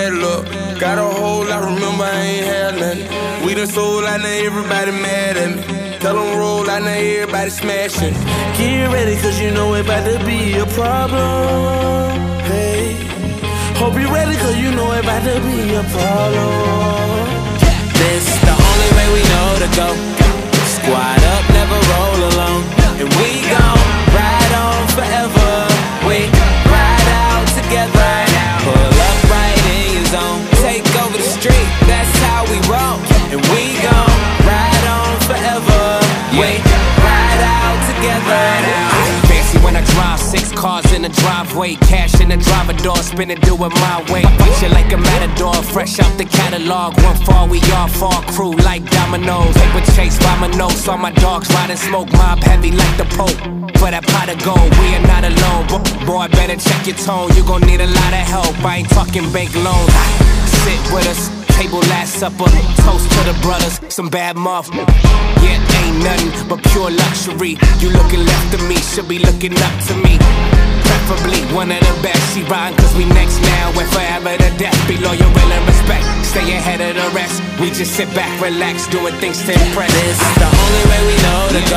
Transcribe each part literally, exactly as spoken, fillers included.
bad luck. Got a hole, I remember I ain't had nothing. We done sold, I know everybody mad at me. Tell them roll, I know everybody smashing. Get ready, cause you know it about to be a problem. Hey, hope you ready, cause you know it about to be a problem. This the only way we know to go. Squad up, never roll alone. And we gon' ride on forever. We ride out together. Pull up right in your zone. Take over the street, that's how we roll. And we gon' ride on forever. We ride out together. Fancy when I drive, six cars in the driveway. Cash in the driver door, spin it, do it my way. Beat you like a matador, fresh out the catalog. One fall, we all fall, crew like dominoes. Paper chase by my nose, all my dogs riding smoke. Mob heavy like the Pope, for that pot of gold, we are not alone. Boy, better check your tone, you gon' need a lot of help. I ain't talking bank loans. Sit with us, table last supper. Toast to the brothers, some bad muff. Yeah, ain't nothing but pure luxury. You looking left of me, should be looking up to me. Preferably one of the best. She riding cause we next now, we're forever to death. Be loyal, real and respect, stay ahead of the rest. We just sit back, relax, doing things to impress. This is the only way we know to go.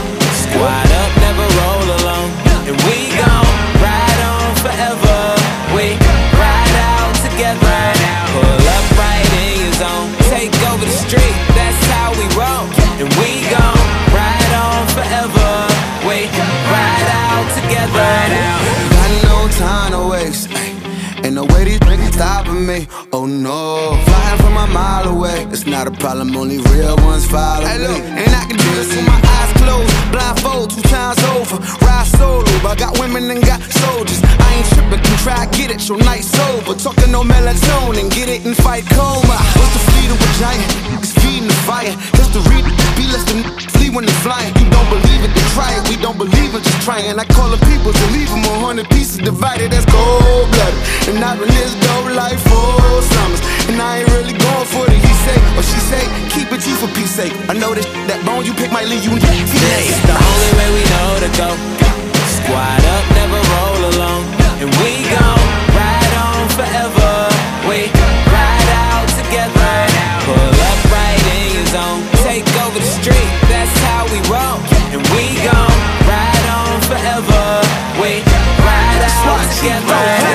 Squad up, never roll alone. And we gon' ride on forever. We ride out together. Pull up right in your zone. Take over the street, that's how we roll. And we gon' ride on forever. We ride out together. Got no time to waste. Ain't no way these niggas stopping me. Oh no, flying from a mile away. It's not a problem, only real ones follow me. Hey, look, and I can do this with my eyes closed. Blindfold two times over. Ride solo, but I got women and got soldiers. I ain't tripping, can try get it, your night sober. Talking no melatonin, get it and fight coma. What's the fleet of a giant? It's feeding the fire. History be less than flee when they flying. You don't believe it, they try it. We don't believe it, just trying. I call the people to leave them a hundred pieces divided. That's cold blooded. And I've been this dope life for summers. And I ain't really going for the he say or she say. Keep it G for peace sake. I know this that bone you pick might leave you in the It's the only way we know to go. Squad up, never roll alone. And we gon' ride on forever. We ride out together. Pull up right in your zone. Take over the street, that's how we roll. And we gon' ride on forever. We ride out together.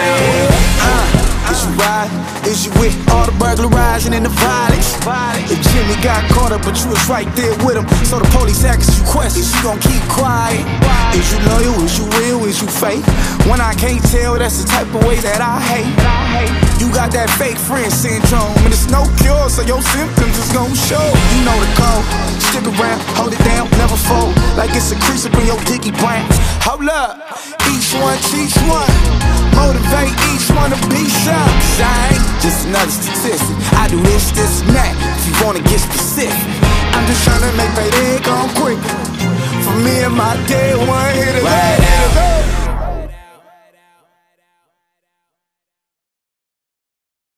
Is you ride? Is you with all the burglarizing and the violence? If Jimmy got caught up, but you was right there with him. So the police asks you questions, you gon' keep quiet. Is you loyal? Is you real? Is you fake? When I can't tell, that's the type of way that I hate. You got that fake friend syndrome, and it's no cure, so your symptoms is gon' show. You know the code. Stick around, hold it down, never fold. Like it's a crease up in your dicky brain. Hold up, each one teach one. Motivate each one to be some. I ain't just another statistic. I do this, this, and that. If you wanna get specific, I'm just tryna make payday come quick. For me and my day one.